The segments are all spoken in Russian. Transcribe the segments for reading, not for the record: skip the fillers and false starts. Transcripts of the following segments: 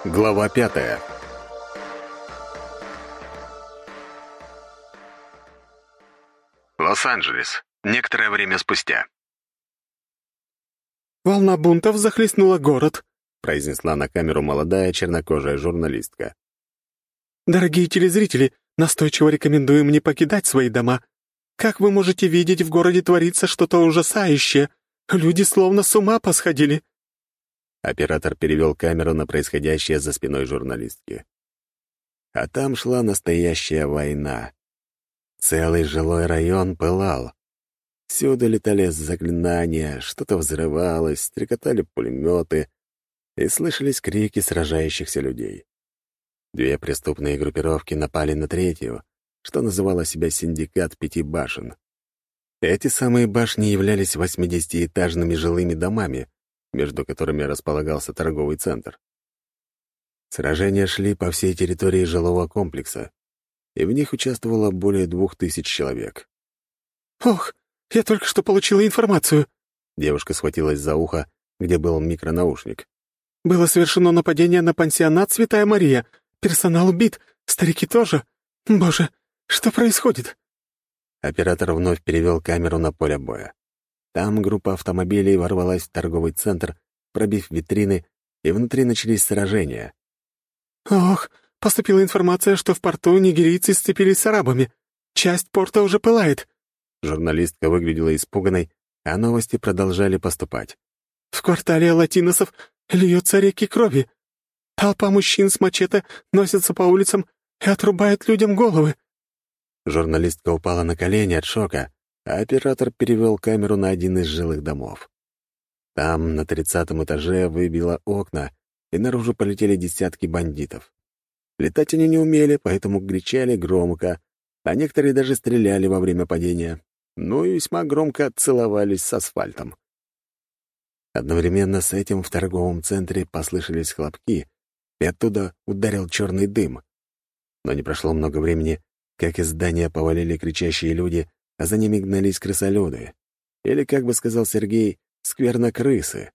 Глава 5. Лос-Анджелес. Некоторое время спустя. «Волна бунтов захлестнула город», — произнесла на камеру молодая чернокожая журналистка. «Дорогие телезрители, настойчиво рекомендуем не покидать свои дома. Как вы можете видеть, в городе творится что-то ужасающее. Люди словно с ума посходили». Оператор перевел камеру на происходящее за спиной журналистки. А там шла настоящая война. Целый жилой район пылал. Всюду летали заклинания, что-то взрывалось, стрекотали пулеметы, и слышались крики сражающихся людей. Две преступные группировки напали на третью, что называло себя «Синдикат Пяти башен». Эти самые башни являлись 80-этажными жилыми домами, между которыми располагался торговый центр. Сражения шли по всей территории жилого комплекса, и в них участвовало более 2000 человек. «Ох, я только что получила информацию». Девушка схватилась за ухо, где был микронаушник. «Было совершено нападение на пансионат «Святая Мария». Персонал убит, старики тоже. Боже, что происходит?» Оператор вновь перевел камеру на поле боя. Там группа автомобилей ворвалась в торговый центр, пробив витрины, и внутри начались сражения. «Ох, поступила информация, что в порту нигерийцы сцепились с арабами. Часть порта уже пылает». Журналистка выглядела испуганной, а новости продолжали поступать. «В квартале латиносов льются реки крови. Толпа мужчин с мачете носится по улицам и отрубает людям головы». Журналистка упала на колени от шока, а оператор перевел камеру на один из жилых домов. Там, на 30-м этаже, выбило окна, и наружу полетели десятки бандитов. Летать они не умели, поэтому кричали громко, а некоторые даже стреляли во время падения, ну и весьма громко целовались с асфальтом. Одновременно с этим в торговом центре послышались хлопки, и оттуда ударил черный дым. Но не прошло много времени, как из здания повалили кричащие люди, а за ними гнались крысолюды. Или, как бы сказал Сергей, сквернокрысы.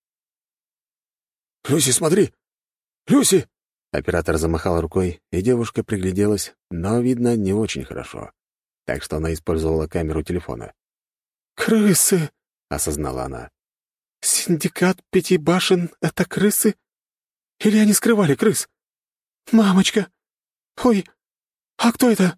«Люси, смотри! Люси!» Оператор замахал рукой, и девушка пригляделась, но, видно, не очень хорошо. Так что она использовала камеру телефона. «Крысы!» — осознала она. «Синдикат Пяти башен — это крысы? Или они скрывали крыс? Мамочка! Ой, а кто это?»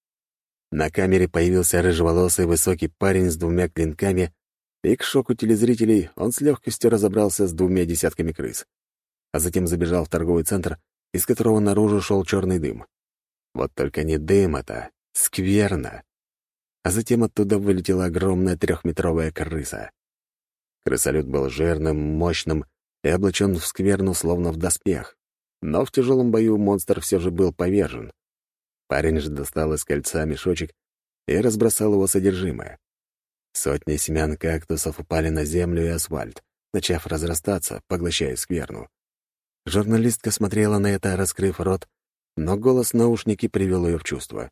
На камере появился рыжеволосый высокий парень с двумя клинками, и к шоку телезрителей он с легкостью разобрался с 2 десятками крыс. А затем забежал в торговый центр, из которого наружу шел черный дым. Вот только не дым это, скверно. А затем оттуда вылетела огромная 3-метровая крыса. Крысолют был жирным, мощным и облачен в скверну, словно в доспех. Но в тяжелом бою монстр все же был повержен. Парень же достал из кольца мешочек и разбросал его содержимое. Сотни семян кактусов упали на землю и асфальт, начав разрастаться, поглощая скверну. Журналистка смотрела на это, раскрыв рот, но голос в наушнике привел ее в чувство.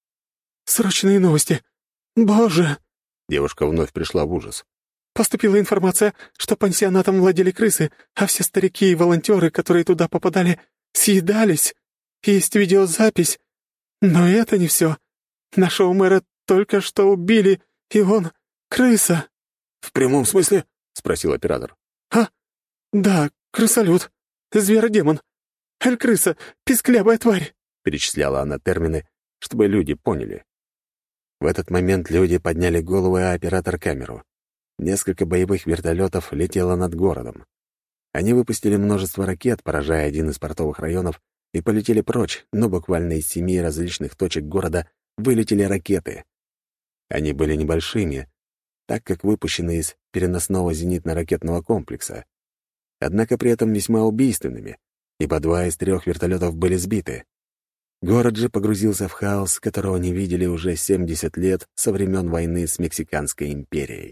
«Срочные новости! Боже!» Девушка вновь пришла в ужас. «Поступила информация, что пансионатом владели крысы, а все старики и волонтеры, которые туда попадали, съедались. Есть видеозапись. Но это не все. Нашего мэра только что убили, и он — крыса». «В прямом смысле?» — спросил оператор. «А? Да, крысолют. Зверодемон. Эль-крыса, писклявая тварь», — перечисляла она термины, чтобы люди поняли. В этот момент люди подняли голову, а оператор — камеру. Несколько боевых вертолетов летело над городом. Они выпустили множество ракет, поражая один из портовых районов, и полетели прочь, но буквально из 7 различных точек города вылетели ракеты. Они были небольшими, так как выпущены из переносного зенитно-ракетного комплекса. Однако при этом весьма убийственными, ибо 2 из 3 вертолетов были сбиты. Город же погрузился в хаос, которого не видели уже 70 лет со времен войны с Мексиканской империей.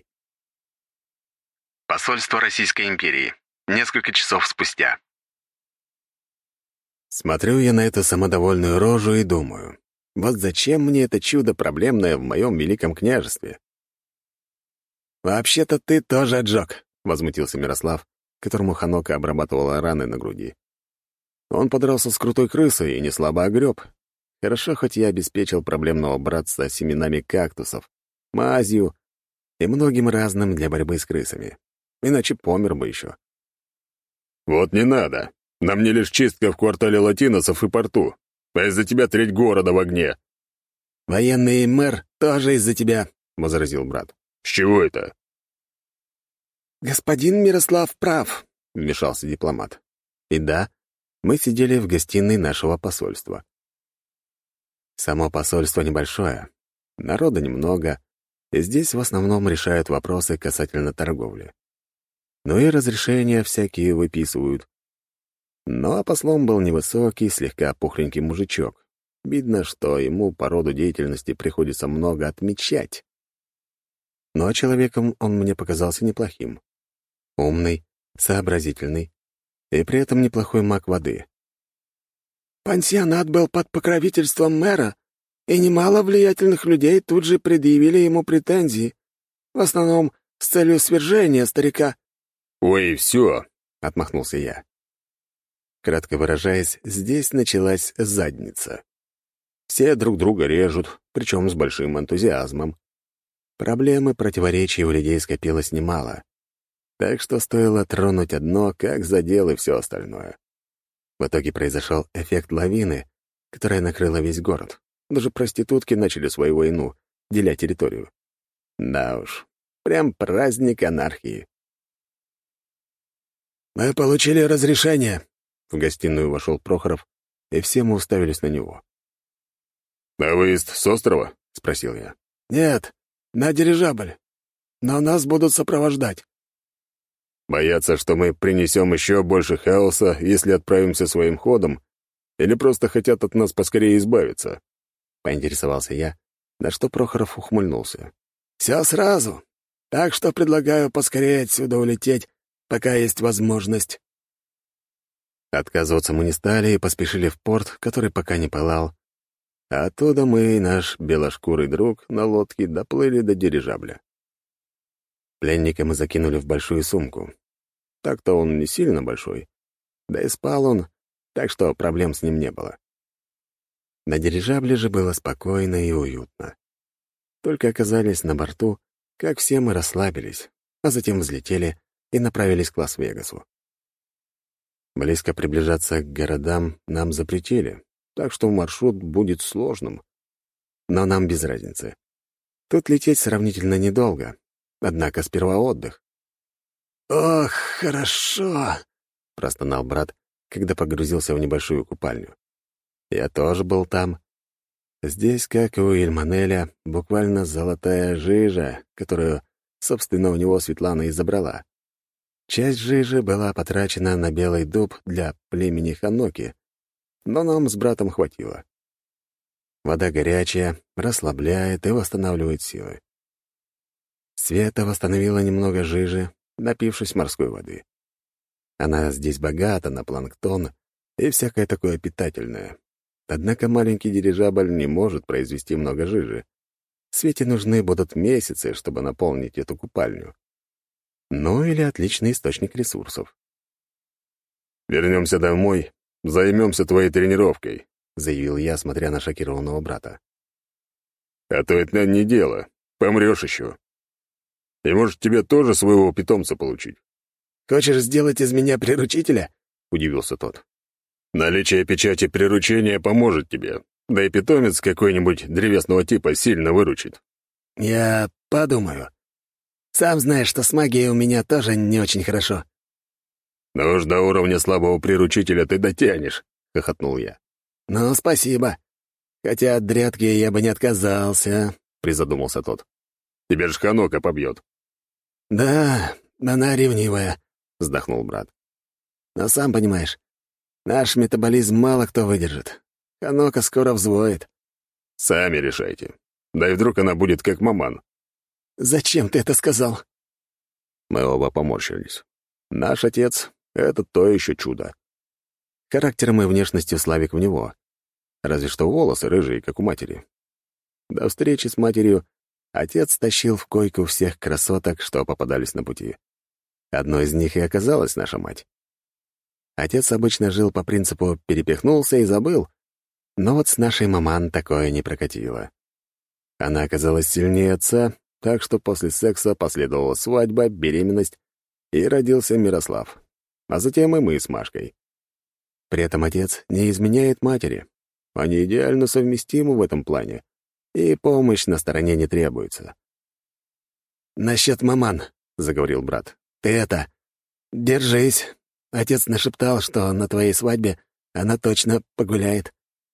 Посольство Российской империи. Несколько часов спустя. Смотрю я на эту самодовольную рожу и думаю, вот зачем мне это чудо проблемное в моем великом княжестве? «Вообще-то ты тоже отжег», — возмутился Мирослав, которому Ханока обрабатывала раны на груди. Он подрался с крутой крысой и не слабо огреб. Хорошо, хоть я обеспечил проблемного братца семенами кактусов, мазью и многим разным для борьбы с крысами. Иначе помер бы еще. «Вот не надо. На мне лишь чистка в квартале латиносов и порту. А из-за тебя треть города в огне». «Военный мэр тоже из-за тебя», — возразил брат. «С чего это?» «Господин Мирослав прав», — вмешался дипломат. И да, мы сидели в гостиной нашего посольства. Само посольство небольшое, народа немного, и здесь в основном решают вопросы касательно торговли. Ну и разрешения всякие выписывают. Ну а послом был невысокий, слегка пухленький мужичок. Видно, что ему по роду деятельности приходится много отмечать. Но человеком он мне показался неплохим. Умный, сообразительный и при этом неплохой маг воды. «Пансионат был под покровительством мэра, и немало влиятельных людей тут же предъявили ему претензии, в основном с целью свержения старика». «Ой, все!» — отмахнулся я. Кратко выражаясь, здесь началась задница. Все друг друга режут, причем с большим энтузиазмом. Проблем и противоречий у людей скопилось немало. Так что стоило тронуть одно, как задел и все остальное. В итоге произошел эффект лавины, которая накрыла весь город. Даже проститутки начали свою войну, деля территорию. Да уж, прям праздник анархии. «Мы получили разрешение», — в гостиную вошел Прохоров, и все мы уставились на него. «А выезд с острова?» — спросил я. «Нет, на дирижабль. Но нас будут сопровождать». «Боятся, что мы принесем еще больше хаоса, если отправимся своим ходом, или просто хотят от нас поскорее избавиться?» — поинтересовался я, на что Прохоров ухмыльнулся. «Все сразу. Так что предлагаю поскорее отсюда улететь, пока есть возможность». Отказываться мы не стали и поспешили в порт, который пока не пылал. А оттуда мы и наш белошкурый друг на лодке доплыли до дирижабля. Пленника мы закинули в большую сумку. Так-то он не сильно большой. Да и спал он, так что проблем с ним не было. На дирижабле же было спокойно и уютно. Только оказались на борту, как все мы расслабились, а затем взлетели и направились к Лас-Вегасу. Близко приближаться к городам нам запретили, так что маршрут будет сложным. Но нам без разницы. Тут лететь сравнительно недолго, однако сперва отдых. «Ох, хорошо!» — простонал брат, когда погрузился в небольшую купальню. Я тоже был там. Здесь, как и у Ильманеля, буквально золотая жижа, которую, собственно, у него Светлана и забрала. Часть жижи была потрачена на белый дуб для племени Ханоки, но нам с братом хватило. Вода горячая, расслабляет и восстанавливает силы. Света восстановила немного жижи, напившись морской воды. Она здесь богата на планктон и всякое такое питательное. Однако маленький дирижабль не может произвести много жижи. Свете нужны будут месяцы, чтобы наполнить эту купальню. Ну или отличный источник ресурсов. «Вернемся домой, займемся твоей тренировкой», — заявил я, смотря на шокированного брата. «А то это не дело, помрешь еще. И может, тебе тоже своего питомца получить». «Хочешь сделать из меня приручителя?» — удивился тот. «Наличие печати приручения поможет тебе, да и питомец какой-нибудь древесного типа сильно выручит». «Я подумаю. Сам знаешь, что с магией у меня тоже не очень хорошо». «Ну уж до уровня слабого приручителя ты дотянешь», — хохотнул я. «Ну, спасибо. Хотя от дрядки я бы не отказался», — призадумался тот. «Тебя ж Ханока побьет». «Да, она ревнивая», — вздохнул брат. «Но сам понимаешь, наш метаболизм мало кто выдержит. Ханока скоро взвоет». «Сами решайте. Да и вдруг она будет как маман». «Зачем ты это сказал?» Мы оба поморщились. Наш отец — это то еще чудо. Характером и внешностью Славик в него. Разве что волосы рыжие, как у матери. До встречи с матерью отец тащил в койку всех красоток, что попадались на пути. Одной из них и оказалась наша мать. Отец обычно жил по принципу «перепихнулся и забыл», но вот с нашей маман такое не прокатило. Она оказалась сильнее отца, так что после секса последовала свадьба, беременность, и родился Мирослав. А затем и мы с Машкой. При этом отец не изменяет матери. Они идеально совместимы в этом плане, и помощь на стороне не требуется. «Насчет маман», — заговорил брат, — «ты это... держись. Отец нашептал, что на твоей свадьбе она точно погуляет».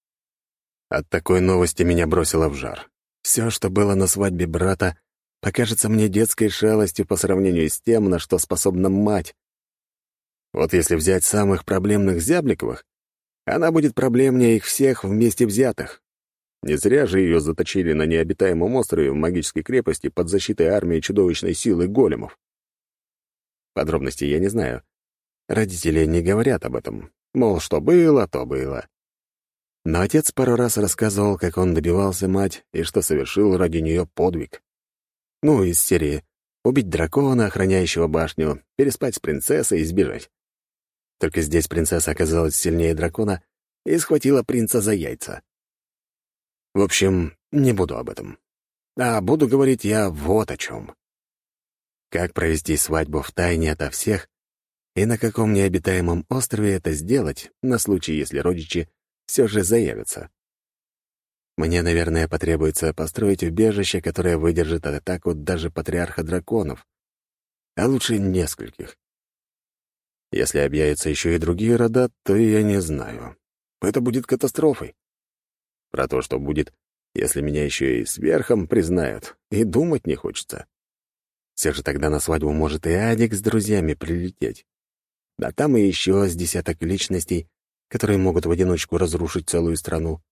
От такой новости меня бросило в жар. Все, что было на свадьбе брата, покажется мне детской шалостью по сравнению с тем, на что способна мать. Вот если взять самых проблемных Зябликовых, она будет проблемнее их всех вместе взятых. Не зря же ее заточили на необитаемом острове в магической крепости под защитой армии чудовищной силы големов. Подробностей я не знаю. Родители не говорят об этом. Мол, что было, то было. Но отец пару раз рассказывал, как он добивался мать и что совершил ради нее подвиг. Ну, из серии «убить дракона, охраняющего башню, переспать с принцессой и сбежать». Только здесь принцесса оказалась сильнее дракона и схватила принца за яйца. В общем, не буду об этом. А буду говорить я вот о чем. Как провести свадьбу в тайне ото всех и на каком необитаемом острове это сделать на случай, если родичи все же заявятся. Мне, наверное, потребуется построить убежище, которое выдержит атаку даже патриарха драконов, а лучше нескольких. Если объявятся еще и другие рода, то я не знаю. Это будет катастрофой. Про то, что будет, если меня еще и сверхом признают, и думать не хочется. Все же тогда на свадьбу может и Адик с друзьями прилететь. Да там и еще с десяток личностей, которые могут в одиночку разрушить целую страну.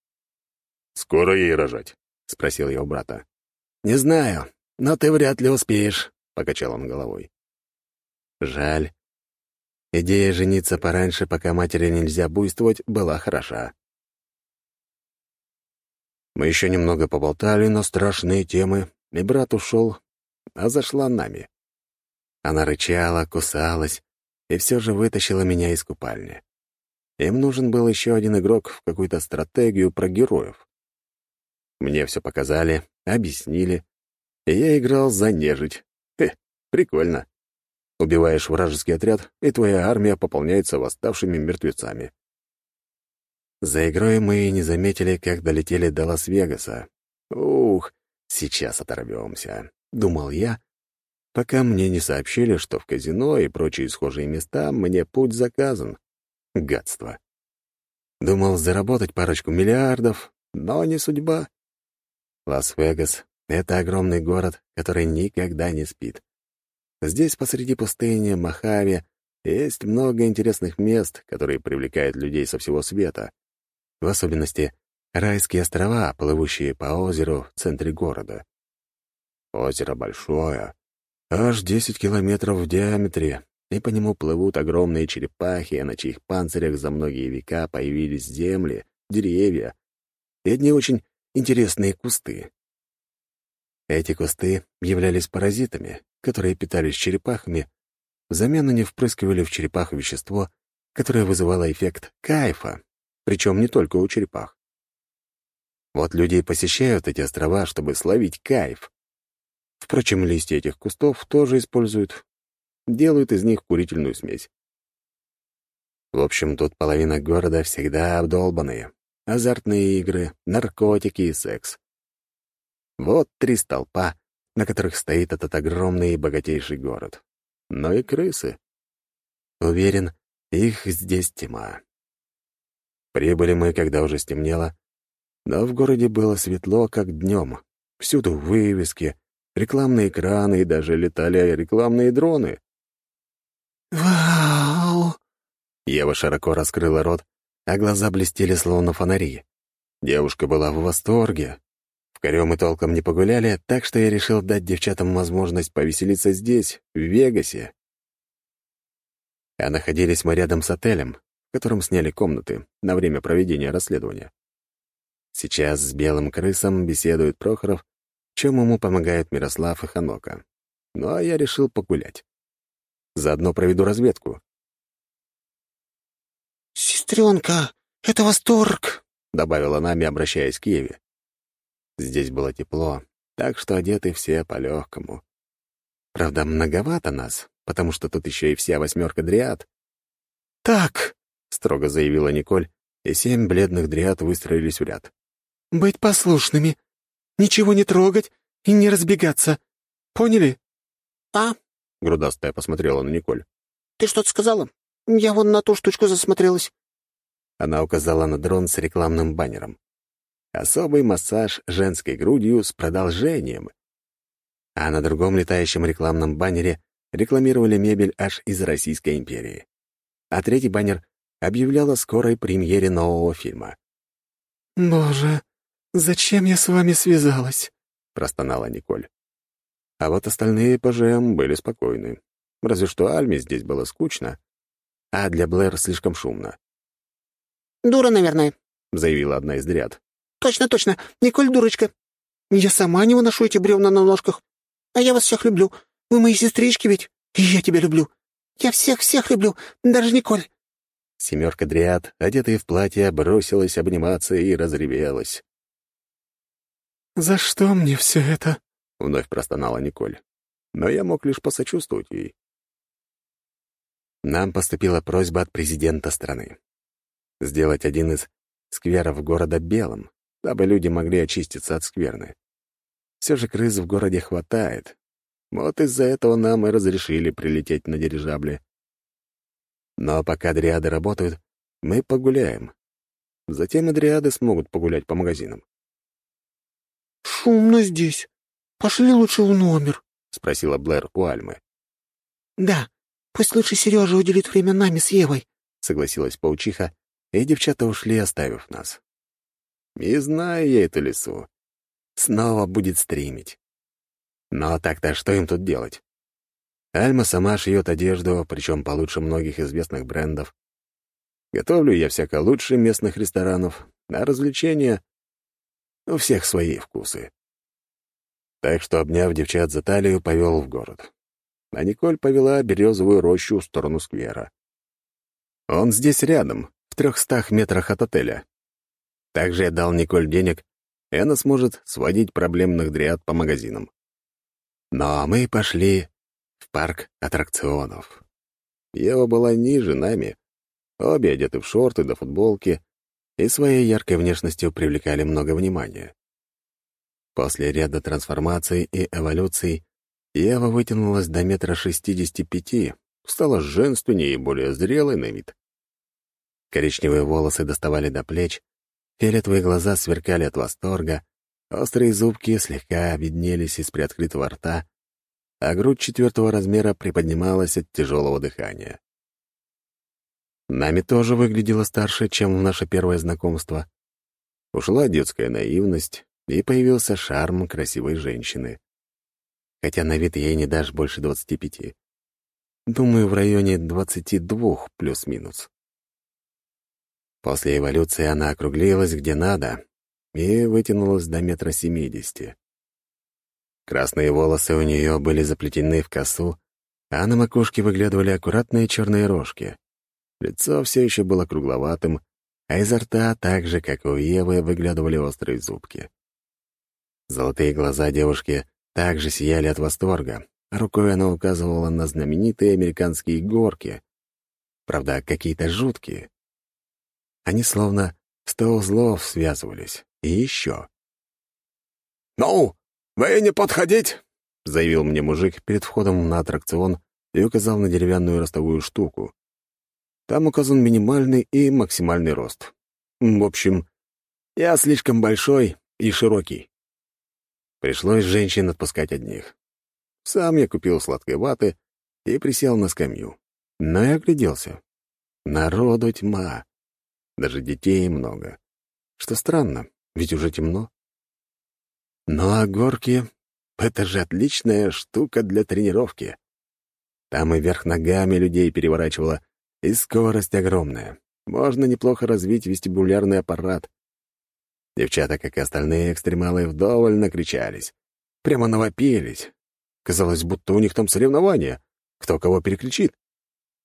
«Скоро ей рожать?» — спросил я у брата. «Не знаю, но ты вряд ли успеешь», — покачал он головой. Жаль. Идея жениться пораньше, пока матери нельзя буйствовать, была хороша. Мы еще немного поболтали на страшные темы, и брат ушел, а зашла нами. Она рычала, кусалась и все же вытащила меня из купальни. Им нужен был еще один игрок в какую-то стратегию про героев. Мне все показали, объяснили, и я играл за нежить. Прикольно. Убиваешь вражеский отряд, и твоя армия пополняется восставшими мертвецами. За игрой мы и не заметили, как долетели до Лас-Вегаса. Ух, сейчас оторвемся, думал я, пока мне не сообщили, что в казино и прочие схожие места мне путь заказан. Гадство. Думал заработать парочку миллиардов, но не судьба. Лас-Вегас — это огромный город, который никогда не спит. Здесь посреди пустыни Мохаве есть много интересных мест, которые привлекают людей со всего света. В особенности райские острова, плывущие по озеру в центре города. Озеро большое, аж 10 километров в диаметре, и по нему плывут огромные черепахи, на чьих панцирях за многие века появились земли, деревья и одни очень интересные кусты. Эти кусты являлись паразитами, которые питались черепахами, взамен они впрыскивали в черепах вещество, которое вызывало эффект кайфа, причем не только у черепах. Вот люди и посещают эти острова, чтобы словить кайф. Впрочем, листья этих кустов тоже используют, делают из них курительную смесь. В общем, тут половина города всегда обдолбанные. Азартные игры, наркотики и секс. Вот 3 столпа, на которых стоит этот огромный и богатейший город. Но и крысы. Уверен, их здесь тьма. Прибыли мы, когда уже стемнело, но в городе было светло, как днем. Всюду вывески, рекламные экраны и даже летали рекламные дроны. «Вау!» Ева широко раскрыла рот, а глаза блестели, словно фонари. Девушка была в восторге. Вкорём мы толком не погуляли, так что я решил дать девчатам возможность повеселиться здесь, в Вегасе. А находились мы рядом с отелем, в котором сняли комнаты на время проведения расследования. Сейчас с белым крысом беседует Прохоров, в чем ему помогают Мирослав и Ханока. Ну а я решил погулять. Заодно проведу разведку. «Сестренка, это восторг!» — добавила Нами, обращаясь к Еве. Здесь было тепло, так что одеты все по-легкому. Правда, многовато нас, потому что тут еще и вся 8 дриад. «Так», — строго заявила Николь, и 7 бледных дриад выстроились в ряд. «быть послушными, ничего не трогать и не разбегаться. Поняли?» «А?» — грудастая посмотрела на Николь. «Ты что-то сказала? Я вон на ту штучку засмотрелась». Она указала на дрон с рекламным баннером. Особый массаж женской грудью с продолжением. А на другом летающем рекламном баннере рекламировали мебель аж из Российской империи. А третий баннер объявлял о скорой премьере нового фильма. «Боже, зачем я с вами связалась?» — простонала Николь. А вот остальные ПЖМ были спокойны. Разве что Альме здесь было скучно, а для Блэр слишком шумно. «Дура, наверное». — заявила одна из дриад. «Точно, точно. Николь дурочка. Я сама не выношу эти бревна на ножках. А я вас всех люблю. Вы мои сестрички ведь. И я тебя люблю. Я всех-всех люблю, даже Николь». 7 дриад, одетые в платье, бросилась обниматься и разревелась. «За что мне все это?» — вновь простонала Николь. Но я мог лишь посочувствовать ей. Нам поступила просьба от президента страны. Сделать один из скверов города белым, дабы люди могли очиститься от скверны. Все же крыс в городе хватает. Вот из-за этого нам и разрешили прилететь на дирижабле. Но пока дриады работают, мы погуляем. Затем и дриады смогут погулять по магазинам. «Шумно здесь. Пошли лучше в номер», — спросила Блэр у Альмы. «Да, пусть лучше Сережа уделит время нами с Евой», — согласилась паучиха, и девчата ушли, оставив нас. И знаю я эту лису. Снова будет стримить. Но так-то что им тут делать? Альма сама шьет одежду, причем получше многих известных брендов. Готовлю я всяко лучше местных ресторанов, а развлечения — у всех свои вкусы. Так что, обняв девчат за талию, повел в город. А Николь повела березовую рощу в сторону сквера. Он здесь рядом, в 300 метрах от отеля. Также я дал Николь денег, и она сможет сводить проблемных дриад по магазинам. Но мы пошли в парк аттракционов. Ева была ниже нами, обе одеты в шорты до футболки и своей яркой внешностью привлекали много внимания. После ряда трансформаций и эволюций Ева вытянулась до 1,65 м, стала женственнее и более зрелой на вид. Коричневые волосы доставали до плеч, фиолетовые глаза сверкали от восторга, острые зубки слегка виднелись из приоткрытого рта, а грудь 4-го размера приподнималась от тяжелого дыхания. Нами тоже выглядела старше, чем в наше первое знакомство. Ушла детская наивность, и появился шарм красивой женщины. Хотя на вид ей не дашь больше 25. Думаю, в районе 22 плюс-минус. После эволюции она округлилась где надо и вытянулась до 1,70 м. Красные волосы у нее были заплетены в косу, а на макушке выглядывали аккуратные черные рожки. Лицо все еще было кругловатым, а изо рта, так же, как и у Евы, выглядывали острые зубки. Золотые глаза девушки также сияли от восторга. Рукой она указывала на знаменитые американские горки. Правда, какие-то жуткие. Они словно 100 узлов связывались. И еще. «Ну, вы не подходить!» — заявил мне мужик перед входом на аттракцион и указал на деревянную ростовую штуку. Там указан минимальный и максимальный рост. В общем, я слишком большой и широкий. Пришлось женщин отпускать одних. Сам я купил сладкой ваты и присел на скамью. Но я огляделся. Народу тьма. Даже детей много. Что странно, ведь уже темно. Ну а горки — это же отличная штука для тренировки. Там и вверх ногами людей переворачивало, и скорость огромная. Можно неплохо развить вестибулярный аппарат. Девчата, как и остальные экстремалы, вдоволь накричались. Прямо навопились. Казалось, будто у них там соревнования. Кто кого переключит.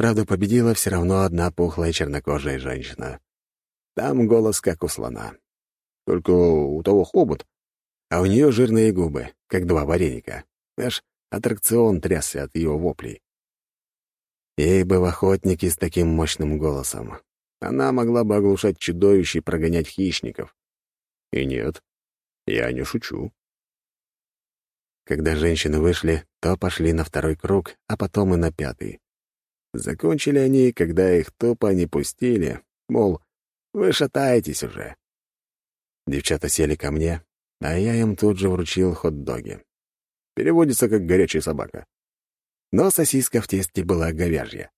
Правда, победила все равно одна пухлая чернокожая женщина. Там голос, как у слона. Только у того хобот, а у нее жирные губы, как два вареника. Аж аттракцион трясся от ее воплей. Ей бы в охотники с таким мощным голосом. Она могла бы оглушать чудовищ и прогонять хищников. И нет, я не шучу. Когда женщины вышли, то пошли на второй круг, а потом и на пятый. Закончили они, когда их тупо не пустили, мол, вы шатаетесь уже. Девчата сели ко мне, а я им тут же вручил хот-доги. Переводится как «горячая собака». Но сосиска в тесте была говяжья.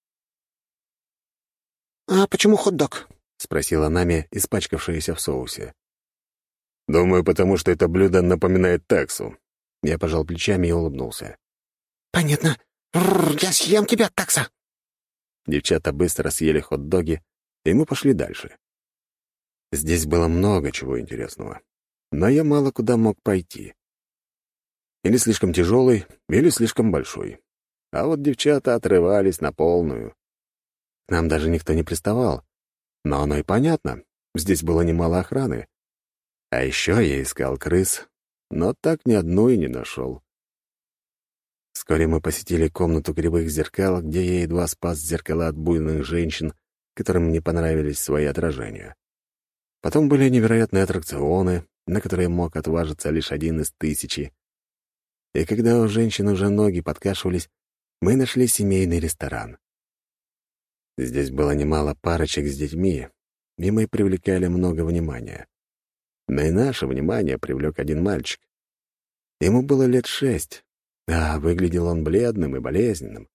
«А почему хот-дог?» — спросила Нами, испачкавшаяся в соусе. «Думаю, потому что это блюдо напоминает таксу». Я пожал плечами и улыбнулся. «Понятно. Я съем тебя, такса!» Девчата быстро съели хот-доги, и мы пошли дальше. Здесь было много чего интересного, но я мало куда мог пойти. Или слишком тяжелый, или слишком большой. А вот девчата отрывались на полную. К нам даже никто не приставал, но оно и понятно, здесь было немало охраны. А еще я искал крыс, но так ни одну и не нашел. Вскоре мы посетили комнату кривых зеркал, где я едва спас зеркала от буйных женщин, которым не понравились свои отражения. Потом были невероятные аттракционы, на которые мог отважиться лишь один из 1000. И когда у женщин уже ноги подкашивались, мы нашли семейный ресторан. Здесь было немало парочек с детьми, и мы привлекали много внимания. Но и наше внимание привлек один мальчик. Ему было лет 6, а выглядел он бледным и болезненным.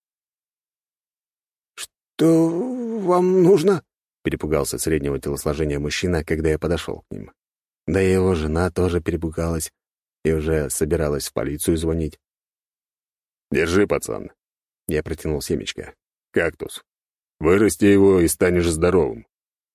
«Что вам нужно?» — перепугался среднего телосложения мужчина, когда я подошел к ним. Да и его жена тоже перепугалась и уже собиралась в полицию звонить. «Держи, пацан». Я протянул семечко. «Кактус. Вырасти его и станешь здоровым».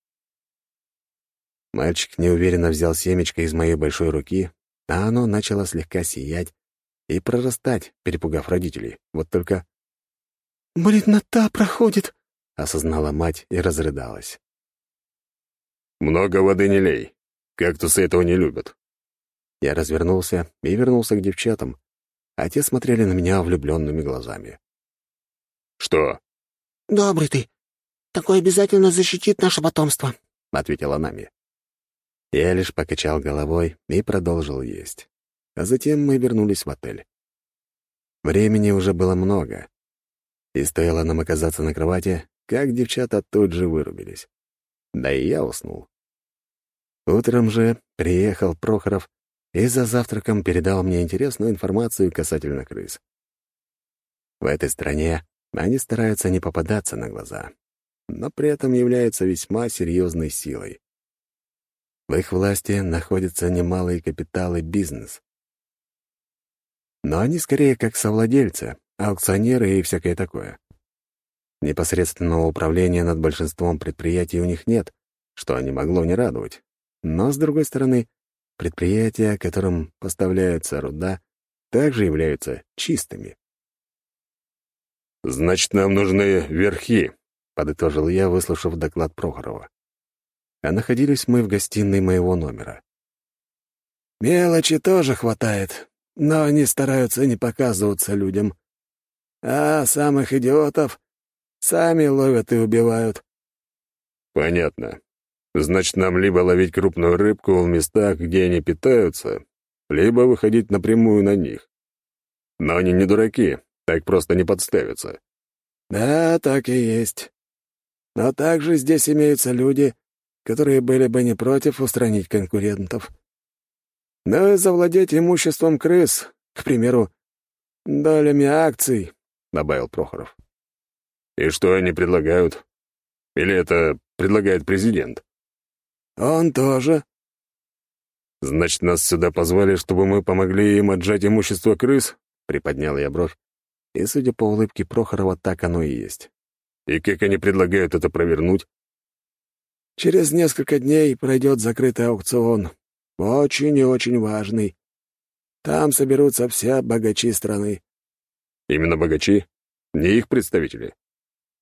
Мальчик неуверенно взял семечко из моей большой руки, а оно начало слегка сиять и прорастать, перепугав родителей. Вот только... «Бледнота проходит», — осознала мать и разрыдалась. «Много воды не лей. Кактусы этого не любят». Я развернулся и вернулся к девчатам, а те смотрели на меня влюбленными глазами. «Что?» «Добрый ты. Такой обязательно защитит наше потомство», — ответила Нами. Я лишь покачал головой и продолжил есть. А затем мы вернулись в отель. Времени уже было много, и стоило нам оказаться на кровати, как девчата тут же вырубились. Да и я уснул. Утром же приехал Прохоров и за завтраком передал мне интересную информацию касательно крыс. В этой стране они стараются не попадаться на глаза, но при этом являются весьма серьезной силой. В их власти находятся немалые капиталы бизнес. Но они скорее как совладельцы, аукционеры и всякое такое. Непосредственного управления над большинством предприятий у них нет, что не могло не радовать. Но, с другой стороны, предприятия, которым поставляется руда, также являются чистыми. «Значит, нам нужны верхи», — подытожил я, выслушав доклад Прохорова. А находились мы в гостиной моего номера. «Мелочи тоже хватает, но они стараются не показываться людям. А самых идиотов сами ловят и убивают». Понятно. Значит, нам либо ловить крупную рыбку в местах, где они питаются, либо выходить напрямую на них. Но они не дураки, так просто не подставятся. «Да, так и есть. Но также здесь имеются люди, которые были бы не против устранить конкурентов. Но и завладеть имуществом крыс, к примеру, долями акций», — добавил Прохоров. И что они предлагают? Или это предлагает президент? «Он тоже». Значит, нас сюда позвали, чтобы мы помогли им отжать имущество крыс? Приподнял я бровь, и, судя по улыбке Прохорова, так оно и есть. И как они предлагают это провернуть? «Через несколько дней пройдет закрытый аукцион. Очень и очень важный. Там соберутся все богачи страны». Именно богачи? Не их представители?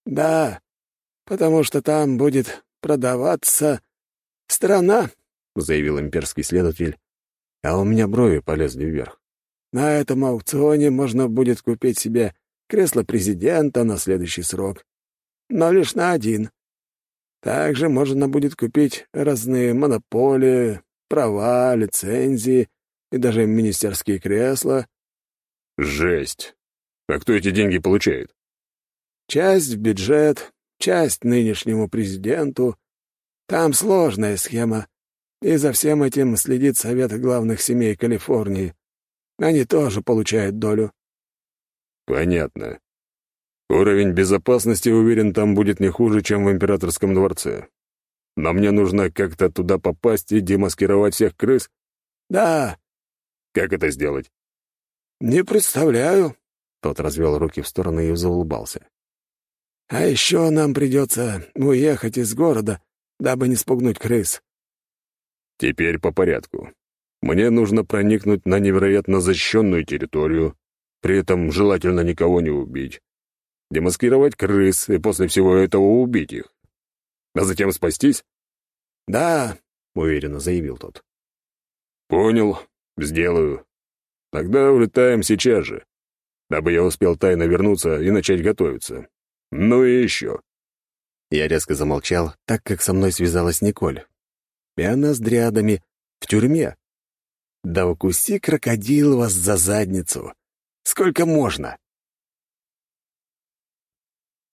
Да, потому что там будет продаваться страна, — заявил имперский следователь, А у меня брови полезли вверх. На этом аукционе можно будет купить себе кресло президента на следующий срок, но лишь на один. Также можно будет купить разные монополии, права, лицензии и даже министерские кресла. Жесть. А кто эти деньги получает? Часть в бюджет, часть нынешнему президенту. Там сложная схема, и за всем этим следит Совет главных семей Калифорнии. Они тоже получают долю. Понятно. Уровень безопасности, уверен, там будет не хуже, чем в императорском дворце. Но мне нужно как-то туда попасть и демаскировать всех крыс? Да, Как это сделать? не представляю. Тот развел руки в стороны и заулыбался. А еще нам придется уехать из города, дабы не спугнуть крыс. Теперь по порядку. Мне нужно проникнуть на невероятно защищенную территорию, при этом желательно никого не убить, демаскировать крыс и после всего этого убить их. А затем спастись? Да, — уверенно заявил тот. Понял, сделаю. Тогда улетаем сейчас же, дабы я успел тайно вернуться и начать готовиться. Ну и еще. Я резко замолчал, так как со мной связалась Николь. И она с дриадами в тюрьме. Да укуси крокодил вас за задницу. Сколько можно?